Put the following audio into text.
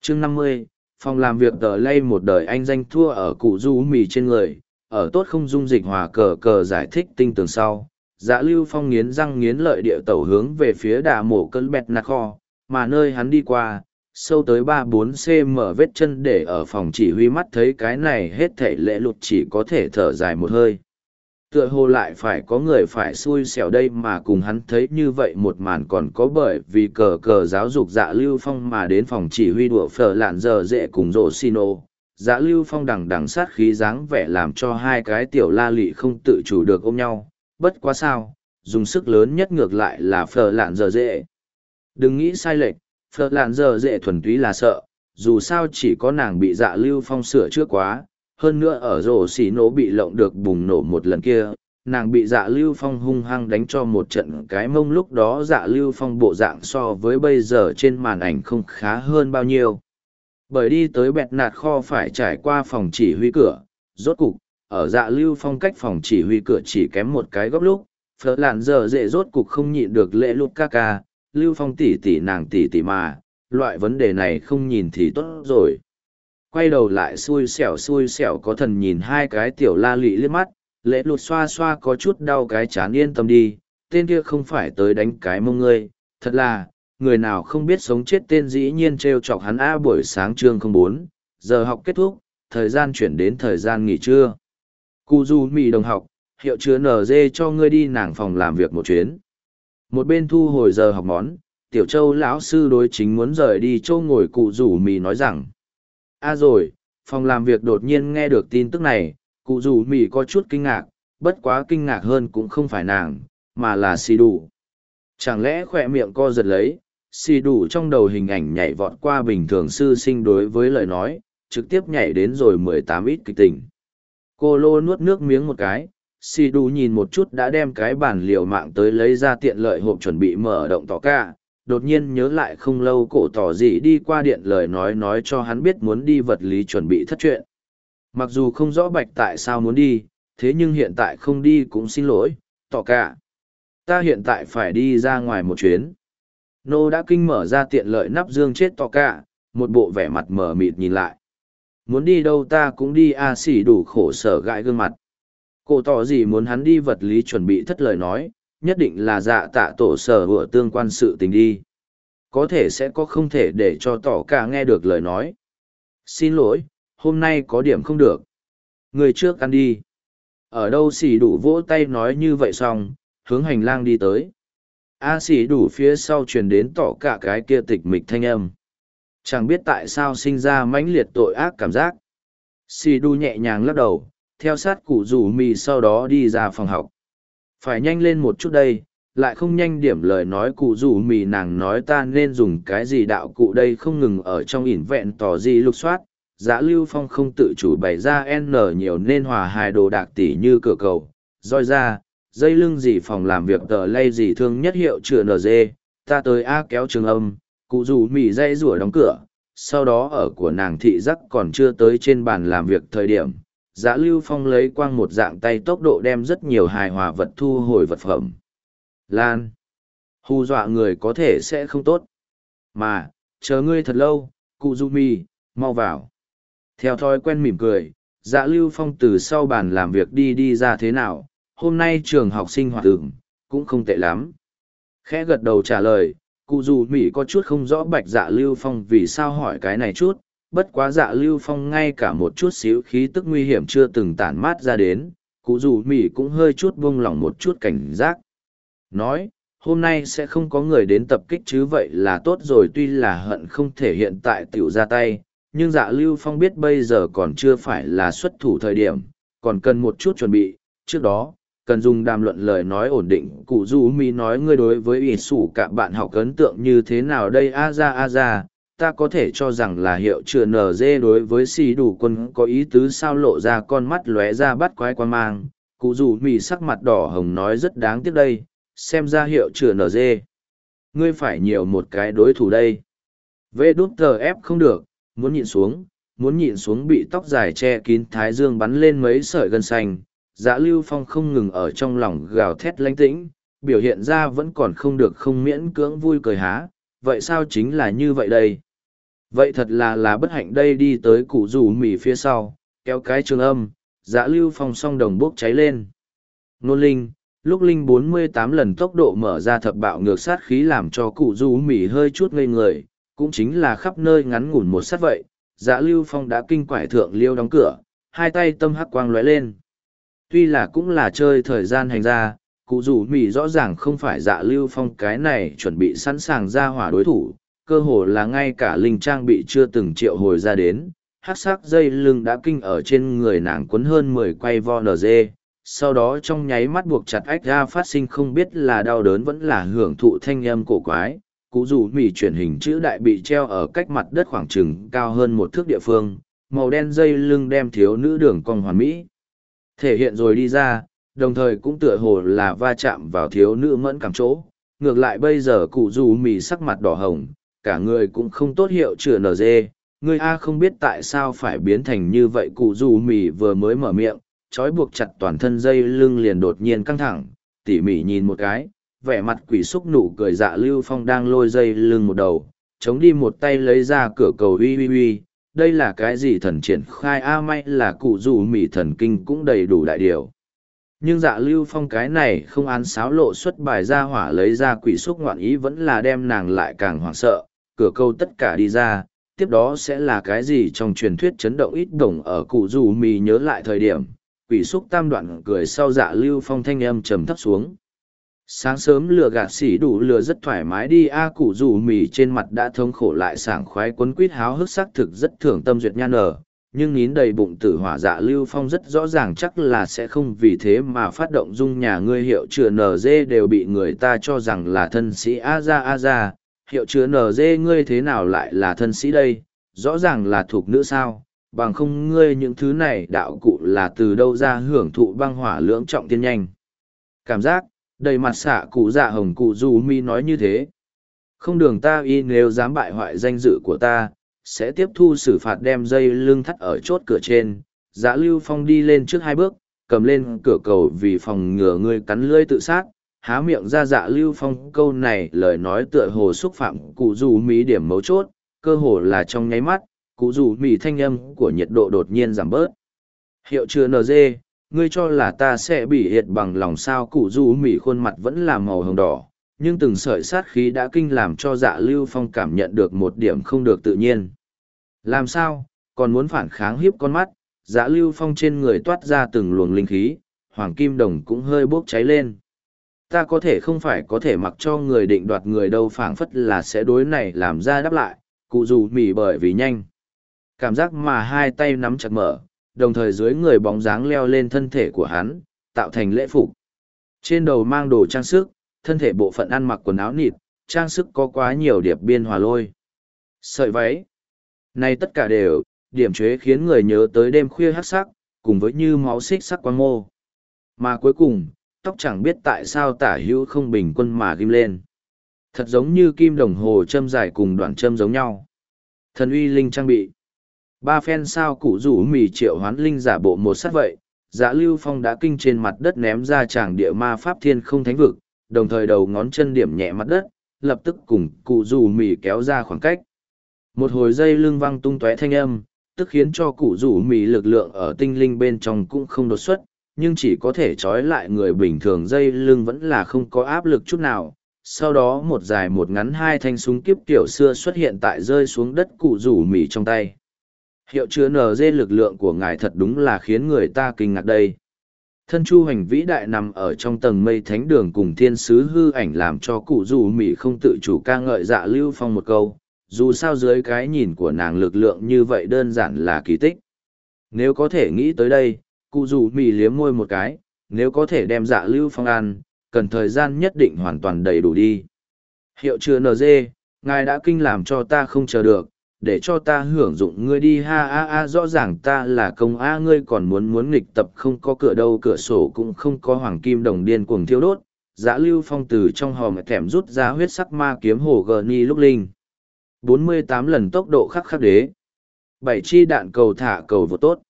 Chương 50, phòng làm việc tờ lay một đời anh danh thua ở cụ du mì trên người, ở tốt không dung dịch hòa cờ cờ giải thích tinh tường sau. Dạ Lưu Phong nghiến răng nghiến lợi địa tẩu hướng về phía đà mổ cơn bẹt nạt kho, mà nơi hắn đi qua, sâu tới 3-4 cm vết chân để ở phòng chỉ huy mắt thấy cái này hết thảy lễ lụt chỉ có thể thở dài một hơi. Tựa hồ lại phải có người phải xui xẻo đây mà cùng hắn thấy như vậy một màn còn có bởi vì cờ cờ giáo dục Dạ Lưu Phong mà đến phòng chỉ huy đùa phở lạn giờ dễ cùng rổ xin ô. Dạ Lưu Phong đằng đằng sát khí dáng vẻ làm cho hai cái tiểu la lị không tự chủ được ôm nhau, bất quá sao, dùng sức lớn nhất ngược lại là phở lạn giờ dễ. Đừng nghĩ sai lệch, phở lạn giờ dễ thuần túy là sợ, dù sao chỉ có nàng bị Dạ Lưu Phong sửa trước quá. Hơn nữa ở rổ xỉ nổ bị lộng được bùng nổ một lần kia, nàng bị Dạ Lưu Phong hung hăng đánh cho một trận cái mông, lúc đó Dạ Lưu Phong bộ dạng so với bây giờ trên màn ảnh không khá hơn bao nhiêu. Bởi đi tới bẹt nạt kho phải trải qua phòng chỉ huy cửa, rốt cục, ở Dạ Lưu Phong cách phòng chỉ huy cửa chỉ kém một cái góc lúc, phở lạn giờ dễ rốt cục không nhịn được lễ lụt ca ca, Lưu Phong tỷ tỷ nàng tỷ tỷ mà, loại vấn đề này không nhìn thì tốt rồi. Quay đầu lại xui xẻo có thần nhìn hai cái tiểu la lị liếc mắt, lễ lụt xoa xoa có chút đau cái chán, yên tâm đi, tên kia không phải tới đánh cái mông ngươi, thật là, người nào không biết sống chết tên dĩ nhiên trêu chọc hắn. Buổi sáng chương 04, giờ học kết thúc, thời gian chuyển đến thời gian nghỉ trưa. Cụ dù mì đồng học, hiệu chứa NG cho ngươi đi nàng phòng làm việc một chuyến. Một bên thu hồi giờ học món, tiểu châu lão sư đối chính muốn rời đi châu ngồi cụ rủ mì nói rằng. Rồi, phòng làm việc đột nhiên nghe được tin tức này, cụ rủ mì có chút kinh ngạc, bất quá kinh ngạc hơn cũng không phải nàng, mà là xì đủ. Chẳng lẽ khỏe miệng co giật lấy, xì đủ trong đầu hình ảnh nhảy vọt qua bình thường sư sinh đối với lời nói, trực tiếp nhảy đến rồi 18 ít kịch tình. Cô lô nuốt nước miếng một cái, xì đủ nhìn một chút đã đem cái bản liều mạng tới lấy ra tiện lợi hộp chuẩn bị mở động tỏ ca. Đột nhiên nhớ lại không lâu cổ tỏ dị đi qua điện lời nói cho hắn biết muốn đi vật lý chuẩn bị thất chuyện. Mặc dù không rõ bạch tại sao muốn đi, thế nhưng hiện tại không đi cũng xin lỗi, tỏ cả. Ta hiện tại phải đi ra ngoài một chuyến. Nô đã kinh mở ra tiện lợi nắp dương chết tỏ cả, một bộ vẻ mặt mờ mịt nhìn lại. Muốn đi đâu ta cũng đi, xỉ đủ khổ sở gãi gương mặt. Cổ tỏ dị muốn hắn đi vật lý chuẩn bị thất lời nói, nhất định là dạ tạ tổ sở hựa tương quan sự tình đi. Có thể sẽ có không thể để cho tỏ cả nghe được lời nói. Xin lỗi, hôm nay có điểm không được. Người trước ăn đi. Ở đâu xỉ đủ vỗ tay nói như vậy xong, hướng hành lang đi tới. Xỉ đủ phía sau truyền đến tỏ cả cái kia tịch mịch thanh âm. Chẳng biết tại sao sinh ra mãnh liệt tội ác cảm giác. Xỉ đủ nhẹ nhàng lắc đầu, theo sát cụ rủ mì sau đó đi ra phòng học. Phải nhanh lên một chút đây, lại không nhanh điểm lời nói cụ rủ mì nàng nói ta nên dùng cái gì đạo cụ đây, không ngừng ở trong ỉn vẹn tỏ gì lục soát. Dạ Lưu Phong không tự chủ bày ra N nhiều nên hòa hài đồ đạc tỉ như cửa cầu, roi ra, dây lưng gì phòng làm việc tờ lay gì thương nhất hiệu chữa NG, ta tới kéo trường âm, cụ rủ mì dây rủa đóng cửa, sau đó ở của nàng thị giác còn chưa tới trên bàn làm việc thời điểm. Dạ Lưu Phong lấy quang một dạng tay tốc độ đem rất nhiều hài hòa vật thu hồi vật phẩm. Lan. Hù dọa người có thể sẽ không tốt. Mà, chờ ngươi thật lâu, cụ Zumi, mau vào. Theo thói quen mỉm cười, Dạ Lưu Phong từ sau bàn làm việc đi ra thế nào, hôm nay trường học sinh hoạt tưởng, cũng không tệ lắm. Khẽ gật đầu trả lời, cụ Zumi có chút không rõ bạch Dạ Lưu Phong vì sao hỏi cái này chút. Bất quá Dạ Lưu Phong ngay cả một chút xíu khí tức nguy hiểm chưa từng tản mát ra đến, cụ dù mỉ cũng hơi chút buông lỏng một chút cảnh giác. Nói, hôm nay sẽ không có người đến tập kích chứ, vậy là tốt rồi, tuy là hận không thể hiện tại tiểu ra tay, nhưng Dạ Lưu Phong biết bây giờ còn chưa phải là xuất thủ thời điểm, còn cần một chút chuẩn bị, trước đó, cần dùng đàm luận lời nói ổn định. Cụ dù mỉ nói ngươi đối với ỷ sủ cả bạn học ấn tượng như thế nào đây, a ra. Ta có thể cho rằng là hiệu chữa NG đối với xì đủ quân có ý tứ sao, lộ ra con mắt lóe ra bắt quái quan mang. Cụ rủ mì sắc mặt đỏ hồng nói rất đáng tiếc đây, xem ra hiệu chữa NG. Ngươi phải nhiều một cái đối thủ đây. VWF không được, muốn nhịn xuống bị tóc dài che kín thái dương bắn lên mấy sợi gân xanh. Dạ Lưu Phong không ngừng ở trong lòng gào thét lánh tĩnh, biểu hiện ra vẫn còn không được không miễn cưỡng vui cười há, vậy sao chính là như vậy đây. Vậy thật là bất hạnh đây đi tới cụ rủ mì phía sau, kéo cái trường âm, Dạ Lưu Phong song đồng bốc cháy lên. Nôn linh, lúc linh 48 lần tốc độ mở ra thập bạo ngược sát khí làm cho cụ rủ mì hơi chút ngây người, cũng chính là khắp nơi ngắn ngủn một sát vậy. Dạ Lưu Phong đã kinh quải thượng liêu đóng cửa, hai tay tâm hắc quang lóe lên. Tuy là cũng là chơi thời gian hành ra, cụ rủ mì rõ ràng không phải Dạ Lưu Phong cái này chuẩn bị sẵn sàng ra hỏa đối thủ, cơ hồ là ngay cả linh trang bị chưa từng triệu hồi ra đến, hát sắc dây lưng đã kinh ở trên người nàng quấn hơn 10 quay vo nz, sau đó trong nháy mắt buộc chặt ách ra phát sinh không biết là đau đớn vẫn là hưởng thụ thanh âm cổ quái. Cụ rủ mì chuyển hình chữ đại bị treo ở cách mặt đất khoảng chừng cao hơn một thước địa phương, màu đen dây lưng đem thiếu nữ đường cong hoàn mỹ thể hiện rồi đi ra, đồng thời cũng tựa hồ là va chạm vào thiếu nữ mẫn cảm chỗ. Ngược lại bây giờ cụ rủ mì sắc mặt đỏ hồng, cả người cũng không tốt hiệu chữa nở dê, người A không biết tại sao phải biến thành như vậy. Cụ rủ mì vừa mới mở miệng, trói buộc chặt toàn thân dây lưng liền đột nhiên căng thẳng, tỉ mỉ nhìn một cái, vẻ mặt quỷ xúc nụ cười. Dạ Lưu Phong đang lôi dây lưng một đầu, chống đi một tay lấy ra cửa cầu uy uy uy, đây là cái gì thần triển khai A, may là cụ rủ mì thần kinh cũng đầy đủ đại điều. Nhưng Dạ Lưu Phong cái này không án sáo lộ xuất bài ra hỏa lấy ra quỷ xúc ngoạn ý vẫn là đem nàng lại càng hoảng sợ, cửa câu tất cả đi ra, tiếp đó sẽ là cái gì trong truyền thuyết chấn động ít đồng. Ở cụ rủ mì nhớ lại thời điểm, quỷ xúc tam đoạn cười sau Dạ Lưu Phong thanh âm trầm thấp xuống. Sáng sớm lừa gạt xỉ đủ lừa rất thoải mái đi a. Cụ rủ mì trên mặt đã thống khổ lại sảng khoái quấn quýt háo hức xác thực rất thưởng tâm duyệt nhan nở, nhưng nín đầy bụng tử hỏa. Dạ Lưu Phong rất rõ ràng chắc là sẽ không vì thế mà phát động dung nhà ngươi hiệu chữa NG đều bị người ta cho rằng là thân sĩ a ra, hiệu chữa NG ngươi thế nào lại là thân sĩ đây, rõ ràng là thuộc nữ sao, bằng không ngươi những thứ này đạo cụ là từ đâu ra hưởng thụ băng hỏa lưỡng trọng tiên nhanh. Cảm giác, đầy mặt xạ cụ dạ hồng. Cụ dù mi nói như thế. Không đường ta y nếu dám bại hoại danh dự của ta, sẽ tiếp thu xử phạt. Đem dây lưng thắt ở chốt cửa trên. Dạ Lưu Phong đi lên trước 2 bước, cầm lên cửa cầu vì phòng ngừa ngươi cắn lưỡi tự sát. Há miệng ra Dạ Lưu Phong câu này lời nói tựa hồ xúc phạm cụ dù mi điểm mấu chốt, cơ hồ là trong nháy mắt, cụ dù mi thanh âm của nhiệt độ đột nhiên giảm bớt. Hiệu chữa NG, ngươi cho là ta sẽ bị hiệt bằng lòng sao? Cụ dù mỉ khuôn mặt vẫn là màu hồng đỏ, nhưng từng sợi sát khí đã kinh làm cho Dạ Lưu Phong cảm nhận được một điểm không được tự nhiên. Làm sao, còn muốn phản kháng? Hiếp con mắt, Dạ Lưu Phong trên người toát ra từng luồng linh khí, hoàng kim đồng cũng hơi bốc cháy lên. Ta có thể không phải có thể mặc cho người định đoạt người đâu, phảng phất là sẽ đối này làm ra đáp lại. Cụ dù mỉ bởi vì nhanh cảm giác mà hai tay nắm chặt mở, đồng thời dưới người bóng dáng leo lên thân thể của hắn, tạo thành lễ phục. Trên đầu mang đồ trang sức, thân thể bộ phận ăn mặc quần áo nịt, trang sức có quá nhiều điệp biên hòa lôi. Sợi váy. Này tất cả đều, điểm chế khiến người nhớ tới đêm khuya hắc sắc, cùng với như máu xích sắc quang mô. Mà cuối cùng, tóc chẳng biết tại sao tả hữu không bình quân mà ghim lên. Thật giống như kim đồng hồ châm dài cùng đoạn châm giống nhau. Thần uy linh trang bị. 3 phen sao cụ rủ mì triệu hoán linh giả bộ một sát vậy. Dạ Lưu Phong đã kinh trên mặt đất ném ra tràng địa ma pháp thiên không thánh vực, đồng thời đầu ngón chân điểm nhẹ mặt đất, lập tức cùng cụ rủ mì kéo ra khoảng cách. Một hồi dây lưng văng tung tóe thanh âm, tức khiến cho cụ rủ mì lực lượng ở tinh linh bên trong cũng không đột xuất, nhưng chỉ có thể trói lại người bình thường. Dây lưng vẫn là không có áp lực chút nào. Sau đó một dài một ngắn 2 thanh súng kiếp kiểu xưa xuất hiện tại rơi xuống đất cụ rủ mì trong tay. Hiệu chữa NG lực lượng của ngài thật đúng là khiến người ta kinh ngạc đây. Thân chu hành vĩ đại nằm ở trong tầng mây thánh đường cùng thiên sứ hư ảnh làm cho cụ dù mỉ không tự chủ ca ngợi Dạ Lưu Phong một câu, dù sao dưới cái nhìn của nàng lực lượng như vậy đơn giản là kỳ tích. Nếu có thể nghĩ tới đây, cụ dù mỉ liếm môi một cái, nếu có thể đem Dạ Lưu Phong ăn, cần thời gian nhất định hoàn toàn đầy đủ đi. Hiệu chữa NG, ngài đã kinh làm cho ta không chờ được, để cho ta hưởng dụng ngươi đi ha. Rõ ràng ta là công a, ngươi còn muốn nghịch tập. Không có cửa đâu, cửa sổ cũng không có, hoàng kim đồng điên cuồng thiêu đốt. Dạ Lưu Phong từ trong hòm thẻm rút ra huyết sắc ma kiếm hồ gờ ni lúc linh 48 lần tốc độ khắc đế, 7 chi đạn cầu thả cầu vô tốt.